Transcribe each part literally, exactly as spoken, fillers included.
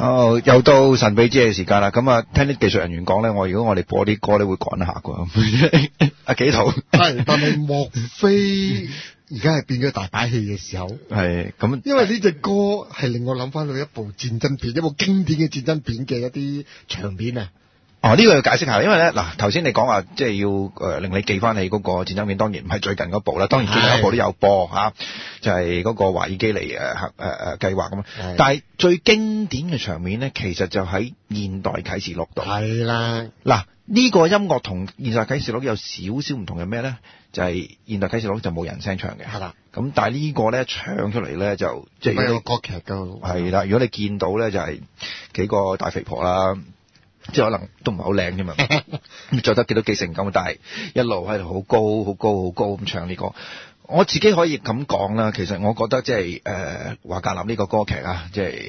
哦，又到神秘之夜嘅時間啦。咁啊，聽啲技術人員講咧，我如果我哋播啲歌咧，會趕下㗎。阿幾圖係，但係莫非而家係變咗大把戲嘅時候？ 係咁， 因為呢隻歌係令我諗翻到一部戰爭片，一部經典嘅戰爭片嘅一啲場面啊！ 哦，呢、這個要解釋下，因為咧嗱，頭先你講話即係要誒、呃、令你記翻起嗰個戰爭片，當然唔係最近嗰部啦，當然最近嗰部都有播嚇、啊，就係、是、嗰個華爾基尼誒誒誒計劃咁啊。但係最經典嘅場面咧，其實就喺現代啟示錄度。係啦，嗱呢、這個音樂同現代啟示錄有少少唔同嘅咩咧？就係、是、現代啟示錄就冇人聲唱嘅。係啦。咁但係呢個咧唱出嚟咧就即係有個歌劇㗎。係啦，如果你見到咧就係、是、幾個大肥婆啦。即係可能都唔係好靚啫嘛，咁着得幾多幾性感，但係一路喺度好高好高好高咁唱呢個。我自己可以咁講啦，其實我覺得即係誒華格納呢個歌劇啊，即係誒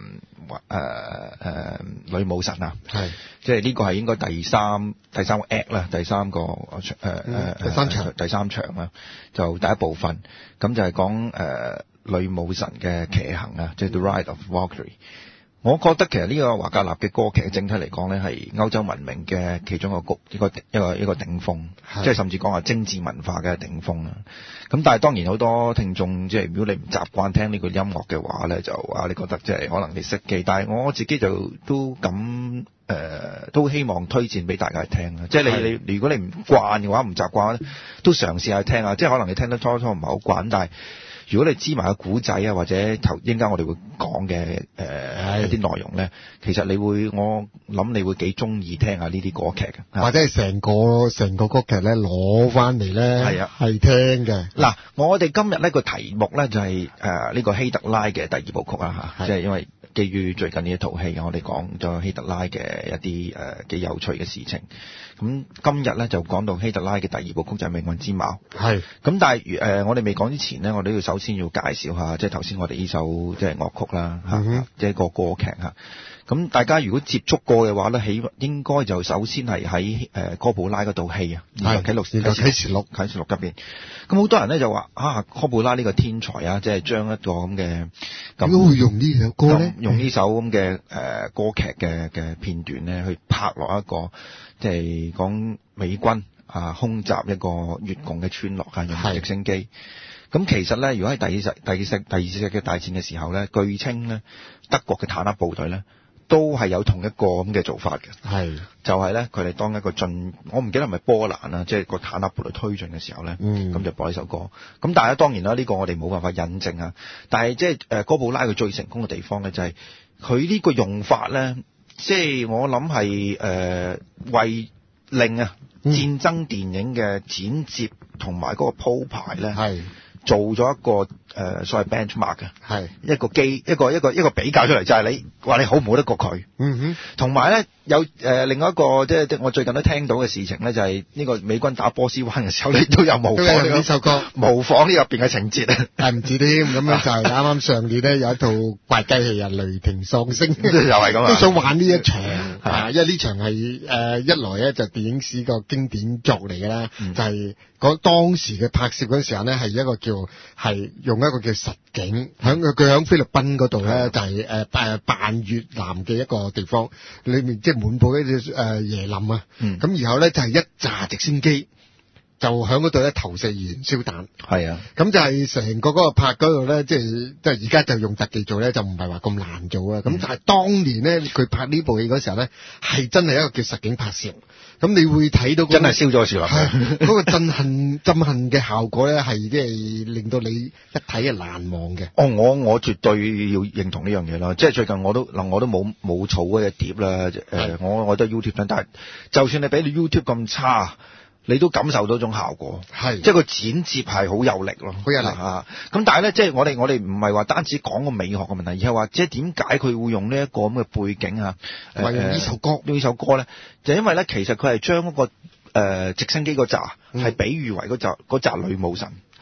誒誒女武神啊，係即係呢個係應該第三第三個 act 啦，第三個誒誒、呃、第三場第三場啦，就第一部分咁就係講誒女武神嘅騎行啊，即係 The Ride of Valkyrie。我覺得其實呢個華格納嘅歌劇整體嚟講咧，係歐洲文明嘅其中一個谷一個一個一個頂峰，即係甚至講話精緻文化嘅頂峰啦。咁但係當然好多聽眾即係如果你唔習慣聽呢個音樂嘅話咧，就啊你覺得即係可能你識記，但係我自己就都咁誒、呃、都希望推薦俾大家去聽啊！即係你你如果你唔慣嘅話，唔習慣都嘗試下聽下，即係可能你聽得初初唔係好慣，但係如果你知埋個古仔啊，或者頭應間我哋會講嘅誒一啲內容咧，其實你會我諗你會幾中意聽下呢啲歌劇嘅， 或者係成個成個歌劇咧攞翻嚟咧，係啊，係聽嘅。嗱， 我哋今日呢個題目咧就係誒呢個希特拉嘅第二部曲啊嚇，即係因為基於最近呢一套戲，我哋講咗希特拉嘅一啲誒幾有趣嘅事情。咁今日咧就講到希特拉嘅第二部曲就係命運之矛。係。咁但係誒、呃、我哋未講之前咧，我哋要首先要介紹下，即係頭先我哋呢首即係樂曲啦嚇，即、嗯、係、就是、個歌劇嚇。咁大家如果接觸過嘅話咧，起應該就首先係喺誒哥普拉嗰套戲啊，《啟錄啟示錄》啟示錄入邊。咁好多人咧就話啊，哥普拉呢個天才啊，即係將一個咁嘅咁都會用呢首歌咧， 用呢首咁嘅誒歌劇嘅嘅片段咧，去拍落一個即係講美軍啊空襲一個越共嘅村落啊，用直升機。咁其實咧，如果喺第二次第二次第二次世界大戰嘅時候咧，據稱咧德國嘅坦克部隊咧，都係有同一個咁嘅做法嘅，係就係咧，佢哋當一個進，我唔記得係咪波蘭啊，即係個坦克部隊推進嘅時候咧，咁、嗯、就播呢首歌。咁但係當然啦，呢、這個我哋冇辦法印證啊。但係即係誒哥普拉佢最成功嘅地方咧，就係佢呢個用法咧，即、就、係、是、我諗係誒為令啊戰爭電影嘅剪接同埋嗰個鋪排咧，係做咗一個誒、呃、所謂 benchmark 嘅，係一個基一個一個一個比較出嚟，就係、是、你話你好唔好得過佢。嗯哼，同埋咧有誒、呃、另外一個即係我最近都聽到嘅事情咧，就係、是、呢個美軍打波斯灣嘅時候，你都有模仿呢、這個、首歌，模仿呢入邊嘅情節啊，係唔止添。咁樣就係啱啱上年咧有一套怪雞戲啊，雷霆喪星，又係咁啊，都想玩呢一場啊，因為呢場係誒、呃、一來咧就電影史個經典作嚟嘅啦，就係講當時嘅拍攝嗰陣時候咧係一個叫係用一個叫實景，喺佢佢喺菲律賓嗰度咧就係誒誒扮越南嘅一個地方，裏面即係滿布一啲誒椰林啊，咁、嗯、然後咧就係一紮直升機就喺嗰度咧投射燃燒彈，係啊，咁就係成個嗰個拍嗰度咧，即係即係而家就用特技做咧，就唔係話咁難做啊，咁、嗯、但係當年咧佢拍呢部戲嗰時候咧係真係一個叫實景拍攝。咁你會睇到、那個、真係燒咗樹落去，嗰個震撼震撼嘅效果咧，係即係令到你一睇係難忘嘅。哦，我我絕對要認同呢樣嘢啦。即係最近我都嗱，我都冇冇儲嗰隻碟啦。誒、呃，我我都 YouTube 但係就算你俾你 YouTube 咁差，你都感受到種效果。係，即係個剪接係好有力咯，好有力啊！咁但係咧，即係我哋我哋唔係話單止講個美學嘅問題，而係話即係點解佢會用呢一個咁嘅背景啊？誒、呃，用呢首歌，用呢首歌咧，就因為咧，其實佢係將嗰個誒、呃、直升機嗰扎係比喻為嗰扎嗰扎女武神。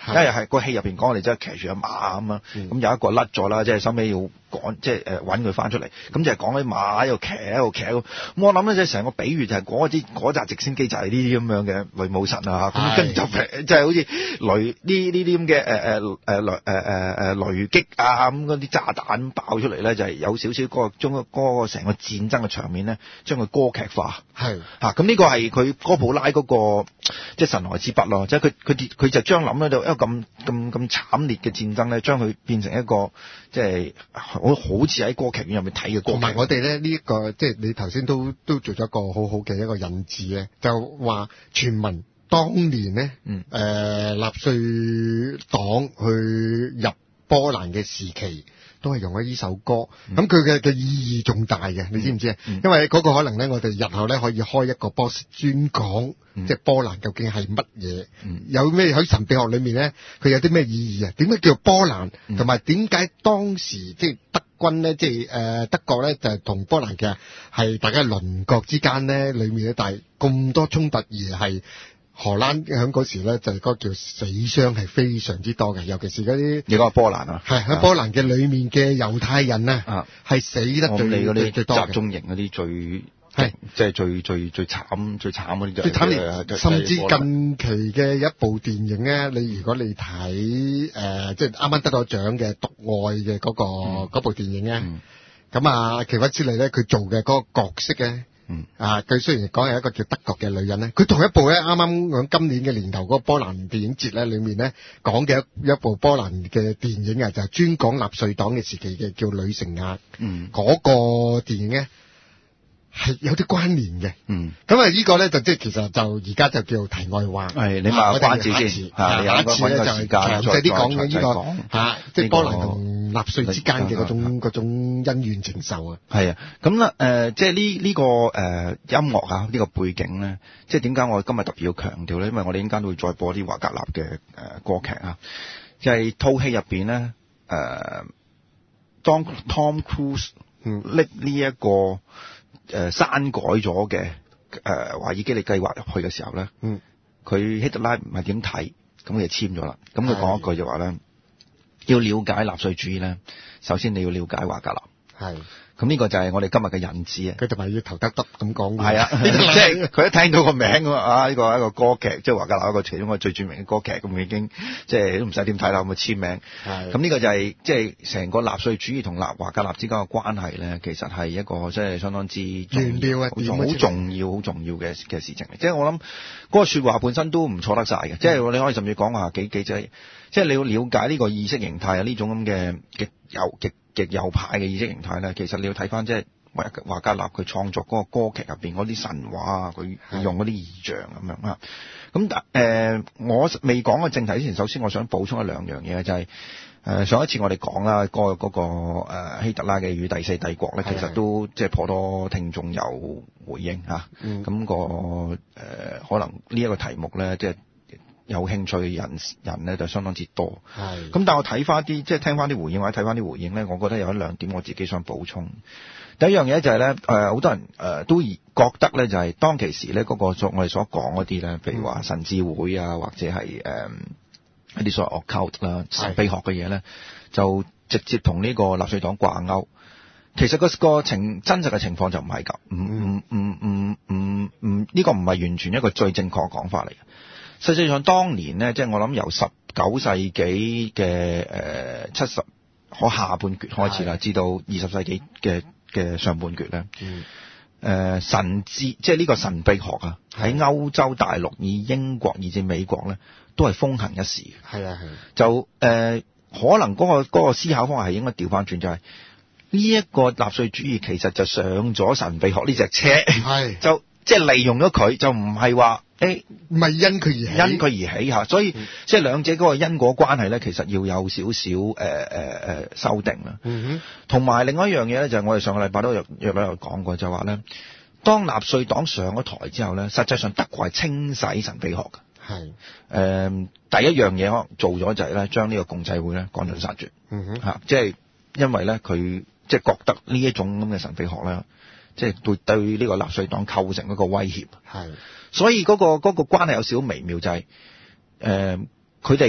因為係個戲入邊講我哋真係騎住隻馬咁啊，咁、嗯、有一個甩咗啦，即係收尾要趕，即係誒揾佢翻出嚟，咁就係講啲馬喺度騎喺度騎喺度。咁我諗咧，即係成個比喻就係嗰啲嗰紮直升機就係呢啲咁樣嘅雷武神啊，咁跟住就即係好似雷呢呢啲咁嘅誒誒誒雷誒誒誒雷擊啊，咁嗰啲炸彈爆出嚟咧，就係、是、有少少嗰個將嗰個成個戰爭嘅場面咧，將佢歌劇化。係嚇，咁呢個係佢哥普拉嗰、那個即係神來之筆咯，即係佢佢佢就將諗到一個咁咁咁慘烈嘅戰爭咧，將佢變成一個即係好好似喺歌劇院入面睇嘅歌劇。 同埋我哋咧呢一個即係你頭先都都做咗一個好好嘅一個引子咧，就話傳聞當年咧，誒、嗯呃、納粹黨去入波蘭嘅時期，都係用咗呢首歌，咁佢嘅嘅意義重大嘅，你知唔知啊？嗯、因為嗰個可能咧，我哋日後咧可以開一個波專講，嗯、即係波蘭究竟係乜嘢？有咩喺神秘學裏面咧，佢有啲咩意義啊？點解叫波蘭？同埋點解當時即係德軍咧，即係誒德國咧，就係同波蘭嘅係大家鄰國之間咧，裏面咧，但係咁多衝突而係。荷蘭喺嗰時咧就係嗰個叫死傷係非常之多嘅，尤其是嗰啲你講波蘭啊， 係喺波蘭嘅裏面嘅猶太人啊，係死得最你嗰啲最多嘅集中營嗰啲最係即係最最最慘最慘嗰啲就最慘烈，甚至近期嘅一部電影咧，你如果你睇誒、呃、即係啱啱得咗獎嘅《獨愛》嘅嗰個嗰、嗯、部電影咧，咁、嗯、啊奇屈之利咧佢做嘅嗰個角色咧。嗯啊，佢雖然講係一個叫德國嘅女人咧，佢同一部咧啱啱響今年嘅年頭嗰個波蘭電影節咧裏面咧講嘅一一部波蘭嘅電影啊，就係專講納粹黨嘅時期嘅叫《女乘客》。嗯，嗰個電影咧係有啲關聯嘅。嗯，咁啊呢個咧就即係其實就而家就叫題外話。係你賣個關子先嚇，下一次咧就係詳細啲講嘅呢個嚇，即係波蘭同納粹之間嘅嗰種嗰種恩怨情仇啊， 係啊，咁啦誒，即係呢呢個誒、呃、音樂啊，呢、呢個背景咧，即係點解我今日特別要強調咧？因為我哋陣間都會再播啲華格納嘅誒歌劇啊，就係套戲入邊咧誒，當 Tom Cruise 拎呢一個誒刪改咗嘅誒華爾基里計劃入去嘅時候咧，嗯，佢希特拉唔係點睇，咁佢就簽咗啦，咁佢講一句就話咧。要了解納粹主義咧，首先你要了解華格納。係，咁呢個就係我哋今日嘅引子啊。 佢同埋要頭得得咁講。 係啊，即係佢一聽到個名啊，呢個一個歌劇，即係華格納一個其中一個最著名嘅歌劇，咁已經即係都唔使點睇啦，咁啊簽名。係。咁呢個就係即係成個納粹主義同納華格納之間嘅關係咧，其實係一個即係相當之重要啊，好重要、好重要嘅嘅事情嚟。即係我諗嗰個説話本身都唔錯得晒嘅，即係你可以甚至講話幾幾隻。即係你要了解呢個意識形態啊，呢種咁嘅極右極極右派嘅意識形態咧，其實你要睇翻即係華華格納佢創作嗰個歌劇入邊嗰啲神話啊，佢用嗰啲意象咁樣啊。咁但誒，我未講個正題之前，首先我想補充一兩樣嘢，就係、是、誒、呃、上一次我哋講啦，嗰、那個嗰、那個、呃、希特拉嘅與第四帝國咧，其實都即係頗多聽眾有回應嚇。咁、嗯那個誒、呃、可能呢一個題目咧，即係。有興趣嘅人人咧就相當之多，係咁。但係我睇翻啲即係聽翻啲回應或者睇翻啲回應咧，我覺得有一兩點我自己想補充。第一樣嘢就係咧，誒、呃、好多人誒、呃、都覺得咧就係、是、當其時咧嗰、那個我哋所講嗰啲咧，譬如話神智會啊，或者係誒、呃、一啲所謂 occult 啦神秘學嘅嘢咧，就直接同呢個納粹黨掛鈎。其實、那個個情真實嘅情況就唔係咁，唔唔唔唔唔唔呢個唔係完全一個最正確嘅講法嚟嘅。實際上，當年咧，即係我諗由十九世紀嘅誒七十可下半橛開始啦，至到二十世紀嘅嘅上半橛咧，誒、嗯呃、神智即係呢個神秘學啊，喺歐洲大陸以英國以至美國咧，都係風行一時嘅。係啊係。就誒、呃、可能嗰、嗰個嗰個思考方法係應該調翻轉，就係呢一個納粹主義其實就上咗神秘學呢隻車，係就即係利用咗佢，就唔係話。誒，唔係因佢而起，因佢而起嚇，所以、嗯、即係兩者嗰個因果關係咧，其實要有少少誒誒誒修訂啦。嗯哼，同埋另外一樣嘢咧，就係、是、我哋上個禮拜都有約略有講過，就話咧，當納粹黨上咗台之後咧，實際上德國係清洗神秘學嘅。係誒、呃，第一樣嘢可能做咗就係咧，將呢個共濟會咧趕盡殺絕。嗯哼，嚇，即係因為咧佢即係覺得呢一種咁嘅神秘學咧，即係對對呢個納粹黨構成一個威脅。係。所以嗰、那個嗰、那個關係有少少微妙，就係誒佢哋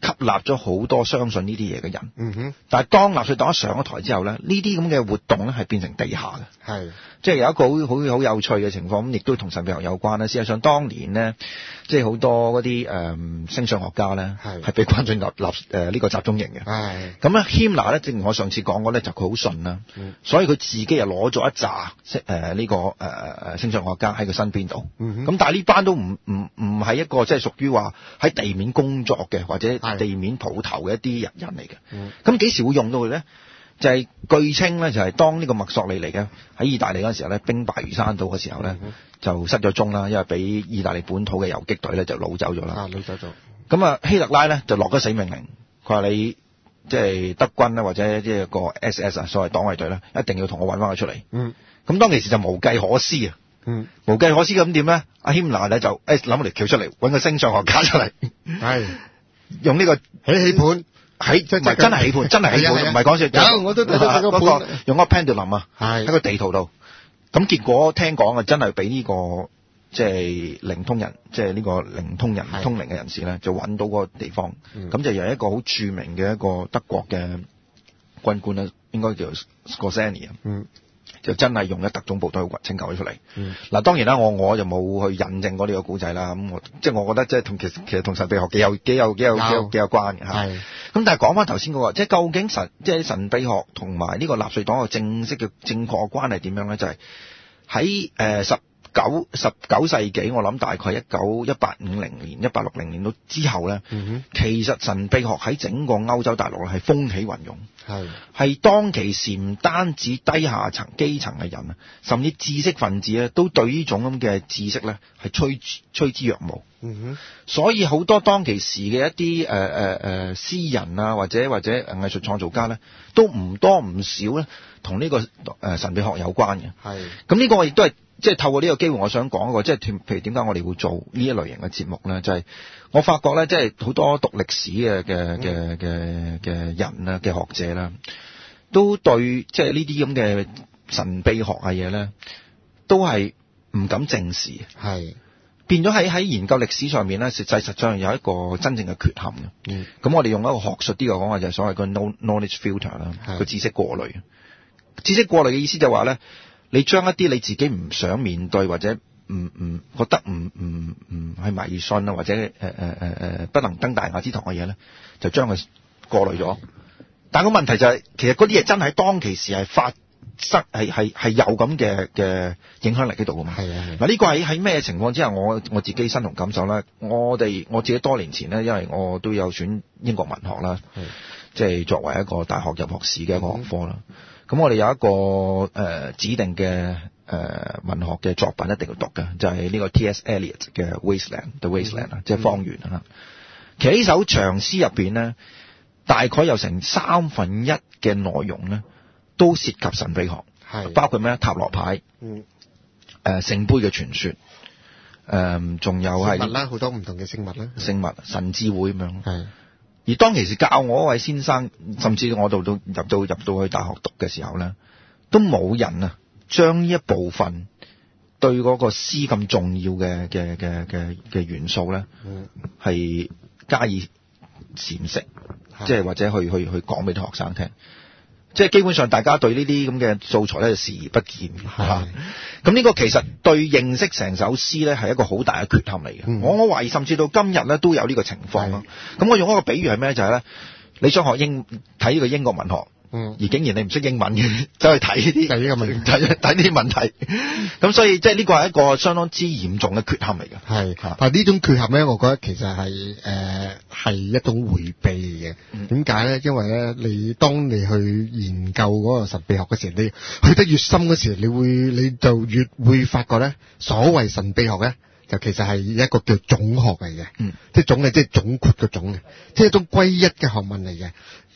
吸納咗好多相信呢啲嘢嘅人。 嗯哼。 但係當納粹黨一上咗台之後咧，呢啲咁嘅活動咧係變成地下嘅。 係。即係有一個好好好有趣嘅情況，咁亦都同神秘學有關啦。事實上當年呢，即係好多嗰啲誒星相學家咧，係被關進入立誒呢個集中營嘅。 係。咁咧希納咧，正如我上次講過咧，就佢好順啦， 嗯、 所以佢自己又攞咗一紮誒呢個誒誒星相學家喺佢身邊度。咁、 嗯、 但係呢班都唔唔唔係一個即係屬於話喺地面工作嘅或者地面蒲頭嘅一啲人人嚟嘅。咁幾、嗯、時會用到佢咧？就係、是、據稱咧，就係當呢個墨索里尼嘅喺意大利嗰陣時候咧，兵敗如山倒嘅時候咧，嗯、就失咗蹤啦，因為俾意大利本土嘅游擊隊咧就擄走咗啦。啊， 擄走咗。咁啊，希特拉咧就落咗死命令，佢話你即係德軍咧或者即係個 S S 啊，所謂黨衛隊咧，一定要同我揾翻佢出嚟。嗯。咁當其時就無計可施啊。嗯。無計可施咁點咧？阿希納咧就誒諗條橋出嚟，揾個星相學家出嚟。係。用呢個起起盤。喺即係真係起盤，真係起盤，唔係講笑。有我都睇到嗰個用嗰個 pendulum 啊，喺個地圖度。咁結果聽講啊，真係俾呢個即係靈通人，即係呢個靈通人通靈嘅人士咧，就揾到嗰個地方。咁就由一個好著名嘅一個德國嘅軍官咧，應該叫 Skorzeny 啊。嗯。就真係用咗特種部隊去拯救咗出嚟。嗱、嗯，當然啦，我我就冇去印證過呢個古仔啦。咁我即係我覺得即係同其實其實同神秘學幾有幾有幾有幾有幾有關嘅嚇。咁但係講翻頭先嗰個，即係究竟神即係神秘學同埋呢個納粹黨嘅正式嘅正確嘅關係點樣咧？就係喺誒十九十九世紀，我諗大概一九一八五零年、一八六零年到之後咧，嗯、其實神秘學喺整個歐洲大陸咧係風起雲湧。係係當其時唔單止低下層基層嘅人啊，甚至知識分子咧都對呢種咁嘅知識咧係趨趨之若鶩。嗯哼，所以好多當其時嘅一啲誒誒誒詩人啊，或者或者藝術創造家咧，都唔多唔少咧同呢個誒神秘學有關嘅。係咁呢個我亦都係即係透過呢個機會，我想講一個即係譬如點解我哋會做呢一類型嘅節目咧，就係、是、我發覺咧，即係好多讀歷史嘅嘅嘅嘅嘅人啦，嘅學者啦，都對即係呢啲咁嘅神秘學嘅嘢咧，都係唔敢正視。係變咗喺喺研究歷史上面咧，實際實上有一個真正嘅缺陷嘅。嗯，咁我哋用一個學術啲嘅講話，就係所謂個 knowledge filter 啦，個知識過濾。知識過濾嘅意思就係話咧，你將一啲你自己唔想面對或者唔唔覺得唔唔唔係迷信啊，或者誒誒誒誒不能登大雅之堂嘅嘢咧，就將佢過濾咗。但個問題就係、是，其實嗰啲嘢真係當其時係發生係係係有咁嘅嘅影響力喺度噶嘛。係啊。嗱呢個喺喺咩情況之下，我我自己身同感受啦。我哋我自己多年前咧，因為我都有選英國文學啦，即係作為一個大學入學試嘅一個學科啦。咁、嗯、我哋有一個誒、呃、指定嘅誒、呃、文學嘅作品一定要讀嘅，就係、是、呢個 T S Eliot 嘅 Wasteland，The Wasteland 啊、嗯，即係荒原啊。其實呢首長詩入邊咧，大概有成三分一嘅內容咧，都涉及神秘學，係包括咩塔羅牌，嗯，誒聖杯嘅傳說，誒、呃、仲有係聖物啦，好多唔同嘅聖物啦，聖物神智會咁樣，係。而當其時教我嗰位先生，甚至我到到入到入到去大學讀嘅時候咧，都冇人啊將呢一部分對嗰個詩咁重要嘅嘅嘅嘅嘅元素咧，係、嗯、加以闡釋，即係或者去去去講俾啲學生聽。即係基本上大家對呢啲咁嘅素材咧就視而不見嚇。咁呢個其實對認識成首詩咧係一個好大嘅缺陷嚟嘅、嗯。我我懷疑甚至到今日咧都有呢個情況咯。咁我用一個比喻係咩？就係、是、咧，你想學英睇呢個英國文學。嗯，而竟然你唔識英文嘅，走去睇呢啲，睇呢個問題，睇呢啲問題，咁所以即係呢個係一個相當之嚴重嘅缺陷嚟嘅。係，但係呢種缺陷咧，我覺得其實係誒係一種迴避嘅。點解咧？因為咧，你當你去研究嗰個神秘學嘅時候，你去得越深嗰時候，你會你就越會發覺咧，所謂神秘學咧，就其實係一個叫總學嚟嘅。嗯，即係總嘅，即係總括嘅總嘅，即係一種歸一嘅學問嚟嘅。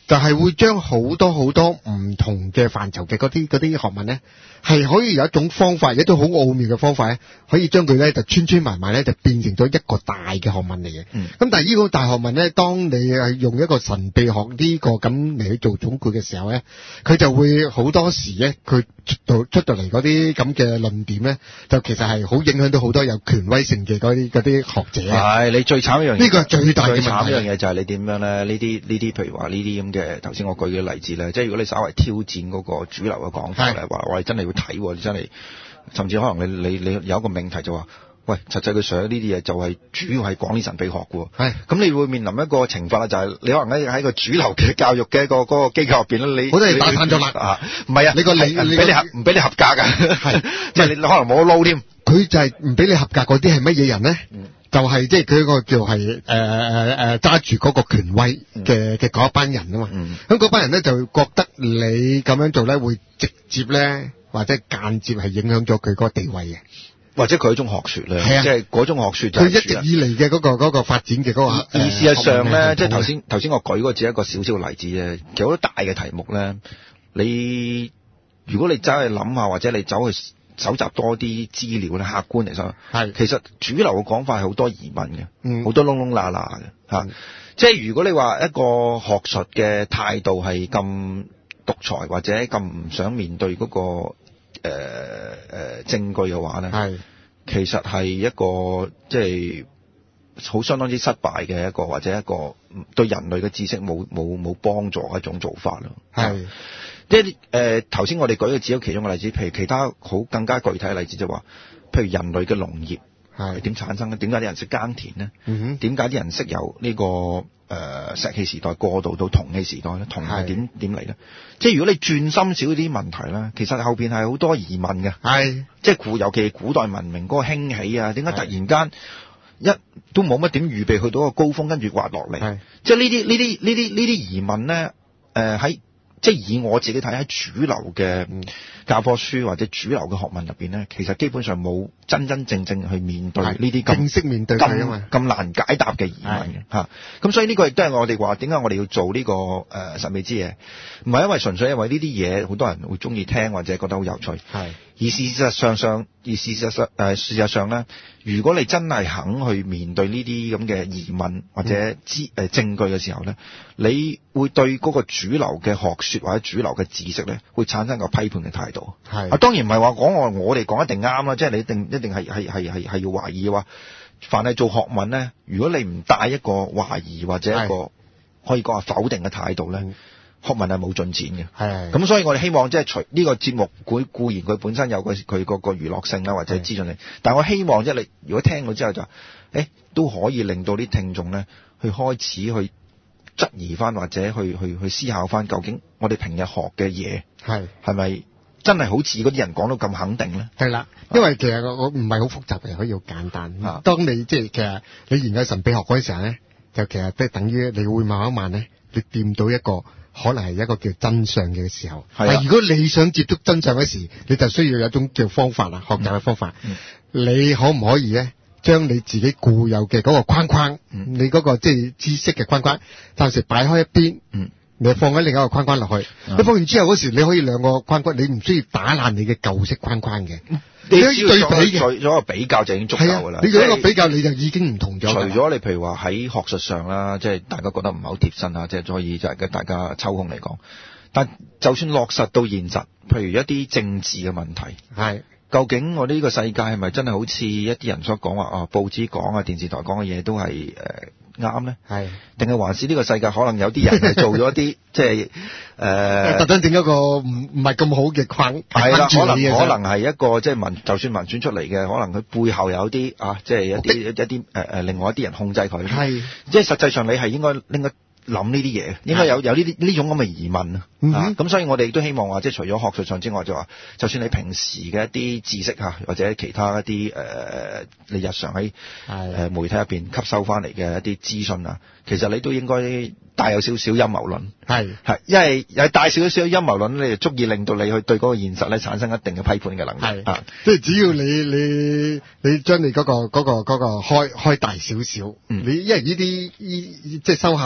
就係會將好多好多唔同嘅範疇嘅嗰啲嗰啲學問咧，係可以有一種方法，一種好奧妙嘅方法咧，可以將佢咧就穿穿埋埋咧，就變成咗一個大嘅學問嚟嘅。咁、嗯、但係呢個大學問咧，當你係用一個神秘學呢個咁嚟去做總括嘅時候咧，佢就會好多時咧，佢出到出到嚟嗰啲咁嘅論點咧，就其實係好影響到好多有權威性嘅嗰啲嗰啲學者。 係你最慘一樣嘢， 呢個係最大嘅問題。 最慘一樣嘢就係你點樣咧？呢啲呢啲，譬如話呢啲咁嘅頭先我舉嘅例子咧，即係如果你稍為挑戰嗰個主流嘅講法咧，話我哋真係要睇，你真係甚至可能你你你有一個命題就話，喂，實際佢上呢啲嘢就係主要係講啲神秘學嘅。係咁，你會面臨一個懲罰啦，就係、是、你可能喺喺個主流嘅教育嘅一個嗰個機構入邊咧，你好多人打散咗啦啊！ 唔係啊，你個你唔俾你合唔俾你合格㗎，係即係你可能冇得撈添。佢就係唔俾你合格嗰啲係乜嘢人咧？嗯就係即係佢一個叫係誒誒誒揸住嗰個權威嘅嘅嗰一班人啊嘛，咁嗰班人咧就覺得你咁樣做咧會直接咧或者間接係影響咗佢嗰個地位嘅， 或者佢一種學說咧，即係嗰種學說就佢一直以嚟嘅嗰個嗰個發展嘅嗰個。 而事實上咧，即係頭先頭先我舉嗰個只係一個小小嘅例子啫，其實好多大嘅題目咧，你如果你走去諗下，或者你走去搜集多啲資料咧，客觀嚟講，係其實主流嘅講法係好多疑問嘅，嗯，好多窿窿罅罅嘅嚇。嗯、即係如果你話一個學術嘅態度係咁獨裁，或者咁唔想面對嗰、嗰個誒誒、呃呃、證據嘅話咧，係其實係一個即係好相當之失敗嘅一個，或者一個對人類嘅知識冇冇冇幫助嘅一種做法咯，係。即係誒頭先我哋舉嘅只有其中嘅例子，譬如其他好更加具體嘅例子就話，譬如人類嘅農業係點產生咧？點解啲人識耕田咧？點解啲人識由呢、這個誒、呃、石器時代過渡到銅器時代咧？銅係點點嚟咧？即係如果你轉深少啲問題咧，其實後邊係好多疑問嘅。係即係古尤其係古代文明嗰個興起啊，點解突然間一都冇乜點預備去到一個高峰，跟住滑落嚟？即係呢啲呢啲呢啲呢啲疑問咧，誒、呃、喺。即係以我自己睇喺主流嘅教科書或者主流嘅學問入邊咧，其實基本上冇真真正正去面對呢啲咁正式面對咁咁難解答嘅疑問嘅嚇。咁所以呢個亦都係我哋話點解我哋要做呢、這個誒、呃、神秘之夜，唔係因為純粹因為呢啲嘢好多人會中意聽或者覺得好有趣。係而事實上上而事實上誒、呃、事實上咧，如果你真係肯去面對呢啲咁嘅疑問或者資誒、呃、證據嘅時候咧，你會對嗰個主流嘅學說或者主流嘅知識咧，會產生一個批判嘅態度。係啊，當然唔係話講我我哋講一定啱啦，即係你一定一定係係係係係要懷疑嘅話，凡係做學問咧，如果你唔帶一個懷疑或者一個可以講係否定嘅態度咧，學問係冇進展嘅。係咁，所以我哋希望即係除呢個節目固固然佢本身有個佢個個娛樂性啦，或者資訊力，但係我希望即係你如果聽到之後就誒、欸、都可以令到啲聽眾咧去開始去質疑翻或者去去去思考翻，究竟我哋平日學嘅嘢係係咪真係好似嗰啲人講到咁肯定咧？係啦，因為其實我唔係好複雜嘅，可以好簡單。啊、當你即係其實你研究神秘學嗰陣時候咧，就其實即係等於你會慢一慢咧，你掂到一個可能係一個叫真相嘅時候。係啊，如果你想接觸真相嗰時，你就需要有一種叫方法啦，學習嘅方法。嗯嗯、你可唔可以咧？將你自己固有嘅嗰個框框，嗯、你嗰個即係知識嘅框框，暫時擺開一邊，嗯、你放喺另一個框框落去。你、嗯、放完之後嗰時，你可以兩個框框，你唔需要打爛你嘅舊式框框嘅。你可以對比嘅，做咗個比較就已經足夠噶啦。你做一個比較，你就已經唔同咗。除咗你譬如話喺學術上啦，即係大家覺得唔係好貼身啊，即係可以就係嘅大家抽空嚟講。但就算落實到現實，譬如一啲政治嘅問題，係。究竟我呢個世界係咪真係好似一啲人所講話啊？報紙講啊，電視台講嘅嘢都係誒啱咧？係定係還是呢個世界可能有啲人係做咗啲即係誒特登整一個唔唔係咁好嘅框？係啦，可能可能係一個即係民，就算民選出嚟嘅，可能佢背後有啲啊，即係一啲一啲誒誒，另外一啲人控制佢。係即係實際上你係應該應該諗呢啲嘢，應該有有呢啲呢種咁嘅疑問啊！咁、嗯啊、所以我哋亦都希望話，即係除咗學術上之外，就話，就算你平時嘅一啲知識嚇，或者其他一啲誒、呃，你日常喺誒、呃、媒體入邊吸收翻嚟嘅一啲資訊啊，其實你都應該帶有少少陰謀論。係係，因為有帶少少陰謀論，你就足以令到你去對嗰個現實咧產生一定嘅批判嘅能力。係啊，即係只要你你你將你嗰、嗰個嗰、嗰個嗰、嗰個開開大少少，嗯、你因為呢啲依即係收下料。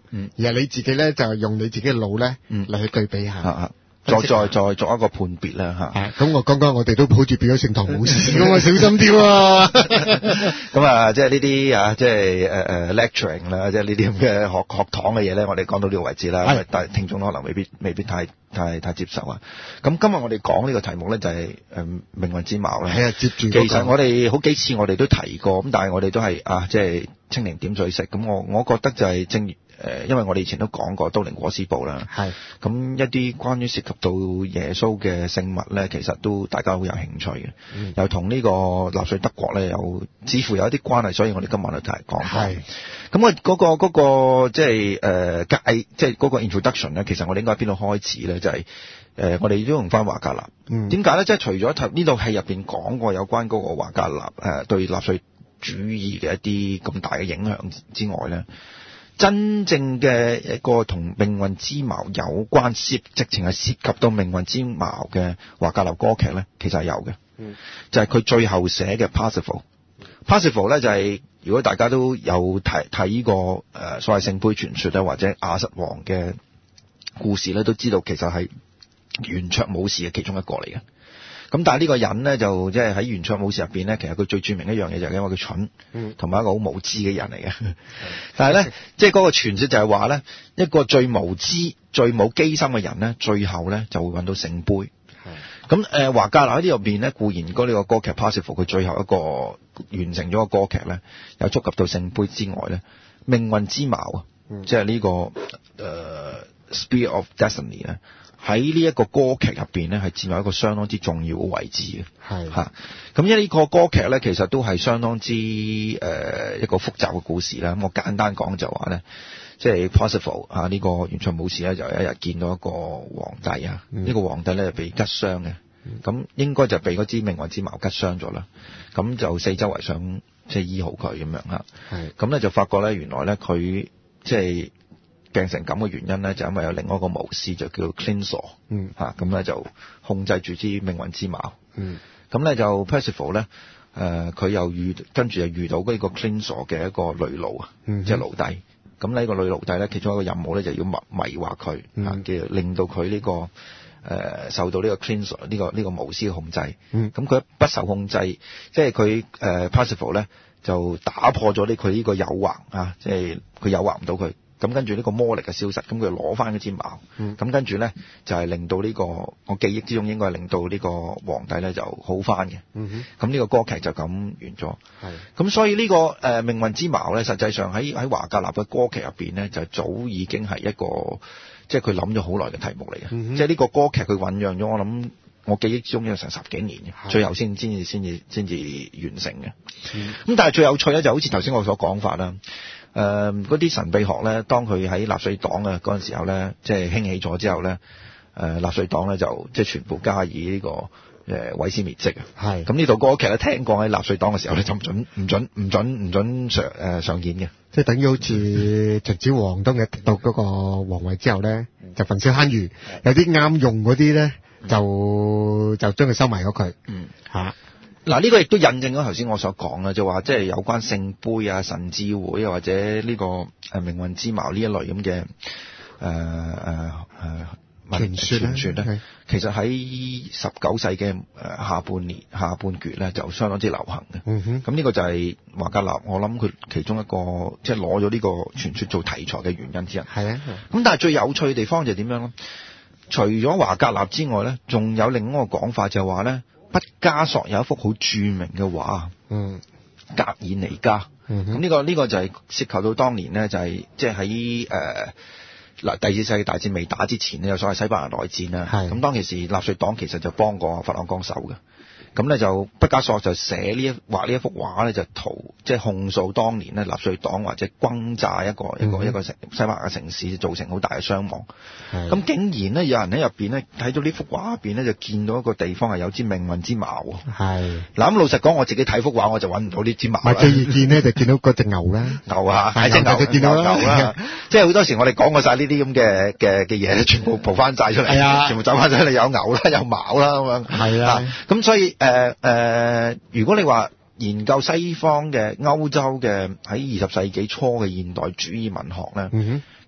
嗯，而係你自己咧就用你自己嘅腦咧嚟去對比下。 啊再再再作一個判別啦嚇， 咁我剛剛我哋都好似變咗聖堂冇事咁啊，小心啲喎。 咁啊，即係呢啲啊，即係誒誒 lecturing 啦，即係呢啲咁嘅學學堂嘅嘢咧，我哋講到呢個位置啦，但係聽眾可能未必未必太太太接受啊。咁今日我哋講呢個題目咧就係誒命運之矛啦。 係啊，接住。 其實我哋好幾次我哋都提過，咁但係我哋都係啊，即係蜻蜓點水式。咁我我覺得就係正如。誒，因為我哋以前都講過都靈裹屍布啦，係咁一啲關於涉及到耶穌嘅聖物咧，其實都大家好有興趣嘅，嗯、又同呢個納粹德國咧有似乎有一啲關係，所以我哋今晚就提講。係咁啊，嗰個嗰個即係誒介，即係嗰個 introduction 咧，其實我哋應該喺邊度開始咧？就係、是、誒、呃，我哋都用翻華格納。點解咧？即係除咗頭呢套戲入邊講過有關嗰個華格納誒、呃、對納粹主義嘅一啲咁大嘅影響之外咧。真正嘅一個同命運之矛有關，涉直情係涉及到命運之矛嘅華格納歌劇咧，其實係有嘅。嗯，就係佢最後寫嘅 Parsifal。Parsifal 咧就係、是、如果大家都有睇睇過誒所謂聖杯傳說咧，或者亞瑟王嘅故事咧，都知道其實係圓桌武士嘅其中一個嚟嘅。咁但係呢個人咧就即係喺圓桌武士入邊咧，其實佢最著名一樣嘢就係因為佢蠢，同埋一個好無知嘅人嚟嘅。嗯、但係咧，即係嗰個傳說就係話咧，一個最無知、最冇機心嘅人咧，最後咧就會揾到聖杯。咁誒華格納喺呢入邊咧，固然嗰呢個歌劇 Parsifal 佢最後一個完成咗個歌劇咧，有觸及到聖杯之外咧，命運之矛啊，嗯、即係呢、這個誒、呃、Spear of Destiny 咧。喺呢一個歌劇入邊咧，係佔有一個相當之重要嘅位置嘅。係嚇，咁因為呢個歌劇咧，其實都係相當之誒、呃、一個複雜嘅故事啦。咁我簡單講就話咧，即係 Parsifal 啊，呢個圓桌武士咧，就有一日見到一個皇帝啊，呢、嗯、個皇帝咧被吉傷嘅，咁、嗯、應該就被嗰支命運之矛吉傷咗啦。咁就四周圍想即係醫好佢咁樣嚇。係咁咧就發覺咧，原來咧佢即係。病成咁嘅原因咧，就因為有另外一個巫師就叫 Cleansor，嗯，嚇咁咧就控制住支命運之矛，嗯，咁咧就 Parsifal 咧，誒、呃、佢又遇跟住又遇到呢個 Cleansor 嘅一個女奴啊，嗯、即係奴隸，咁呢個女奴隸咧，其中一個任務咧就要迷迷惑佢，啊嘅、嗯、令到佢呢、這個誒、呃、受到呢個 Cleansor 呢、這個呢、這個巫師嘅控制，嗯，咁佢不受控制，即係佢誒 Parsifal 咧就打破咗呢佢呢個誘惑啊，即係佢誘惑唔到佢。咁跟住呢個魔力嘅消失，咁佢攞翻嗰支矛，咁、嗯、跟住咧就係、是、令到呢、這個我記憶之中應該係令到呢個皇帝咧就好翻嘅。咁呢、嗯、個歌劇就咁完咗。咁所以呢、這個誒、呃、命運之矛咧，實際上喺喺華格納嘅歌劇入邊咧，就早已經係一個即係佢諗咗好耐嘅題目嚟嘅。嗯、即係呢個歌劇佢醖釀咗，我諗我記憶之中有成十幾年嘅，最後先先至先至先至完成嘅。咁、嗯、但係最有趣咧，就好似頭先我所講法啦。誒嗰啲神秘學咧，當佢喺納粹黨啊嗰陣時候咧，即係興起咗之後咧，誒、呃、納粹黨咧就即係全部加以呢、這個誒、呃、毀屍滅跡啊。係咁呢套歌劇咧，聽講喺納粹黨嘅時候咧，就唔準唔準唔準唔準上誒、呃、上演嘅， 即係等於好似秦始皇當日得到嗰個皇位之後咧，就焚燒坑儒，有啲啱用嗰啲咧，就就將佢收埋咗佢。嗯嚇。 嗱，呢個亦都印證咗頭先我所講啦，就話即係有關聖杯啊、神智會啊，或者呢個誒命運之矛呢一類咁嘅誒誒誒傳說傳說咧，其實喺十九世紀誒下半年下半橛咧就相當之流行嘅。嗯哼，咁呢個就係華格納，我諗佢其中一個即係攞咗呢個傳說做題材嘅原因之一。係啊，咁但係最有趣嘅地方就係點樣咧？除咗華格納之外咧，仲有另外一個講法就係話咧。畢加索有一幅好著名嘅畫，嗯，格爾尼加，咁呢、嗯哼這個呢、這個就係涉及到當年咧，就係即係喺誒嗱第二次世界大戰未打之前咧，有所謂西班牙內戰啦，咁是當其時納粹黨其實就幫過法蘭岡手嘅。咁咧就畢加索就寫呢一畫呢一幅畫咧，就圖即係控訴當年咧納粹黨或者轟炸一個、嗯、一個一個城西班牙嘅城市，造成好大嘅傷亡。咁是竟然咧有人喺入邊咧睇到呢幅畫入邊咧，就見到一個地方係有支命運之矛。係嗱咁老實講，我自己睇幅畫我就揾唔到呢支矛。 咪最易見咧就見到嗰隻牛啦， 牛啊，係隻牛就見到牛啦。即係好多時我哋講過晒呢啲咁嘅嘅嘅嘢咧，全部蒲翻晒出嚟，啊、全部走翻出嚟，有牛啦，有矛啦咁樣。係啊，咁、啊、所以。誒誒、呃，如果你話研究西方嘅歐洲嘅喺二十世紀初嘅現代主義文學咧，嗯、哼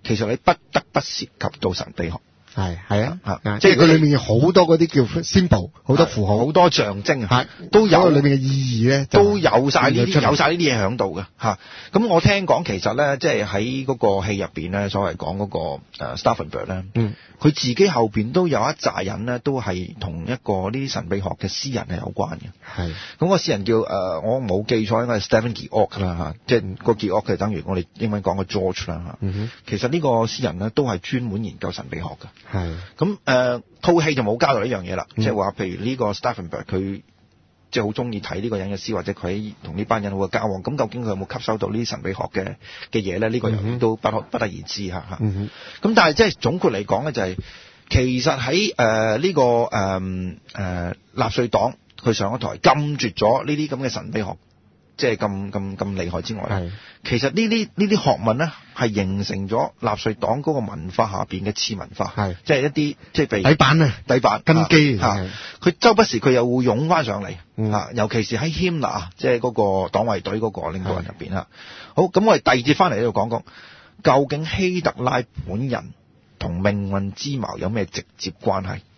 其實你不得不涉及到神秘學。 係係啊， 啊即係佢裏面有好多嗰啲叫 symbol， 好多符號， 好多象徵啊， 係都有裏面嘅意義咧， 都有晒呢啲出嚟有晒呢啲嘢喺度嘅嚇。咁我聽講其實咧，即係喺嗰個戲入邊咧，所謂講嗰個誒 Stauffenberg 咧， 嗯， 佢自己後邊都有一紮人咧，都係同一個呢啲神秘學嘅詩人係有關嘅。 係咁個詩人叫誒、呃，我冇記錯應該係 Stephen George 啦嚇，即係個 George 就等於我哋英文講個 George 啦嚇。 嗯哼， 其實呢個詩人咧都係專門研究神秘學嘅。 係咁誒套戲就冇交代呢樣嘢啦， 嗯即係話譬如呢個 Stauffenberg 佢即係好中意睇呢個人嘅詩，或者佢同呢班人好嘅交往，咁究竟佢有冇吸收到呢啲神秘學嘅嘅嘢咧？呢、呢個又都不可不得而知嚇嚇。咁、 嗯、 但係即係總括嚟講咧，就係、是、其實喺誒呢個誒誒納粹黨佢上咗台禁絕咗呢啲咁嘅神秘學，即係咁咁咁厲害之外咧，其實呢啲呢啲學問咧係形成咗納粹黨嗰個文化下邊嘅次文化，係即係一啲即係被底板啊底板根基嚇。佢周不時佢又會湧翻上嚟嚇、 嗯， 尤其是喺希特勒即係嗰個黨衛隊嗰個領導人入邊嚇。好，咁我哋第二節翻嚟呢度講講，究竟希特拉本人同命運之矛有咩直接關係？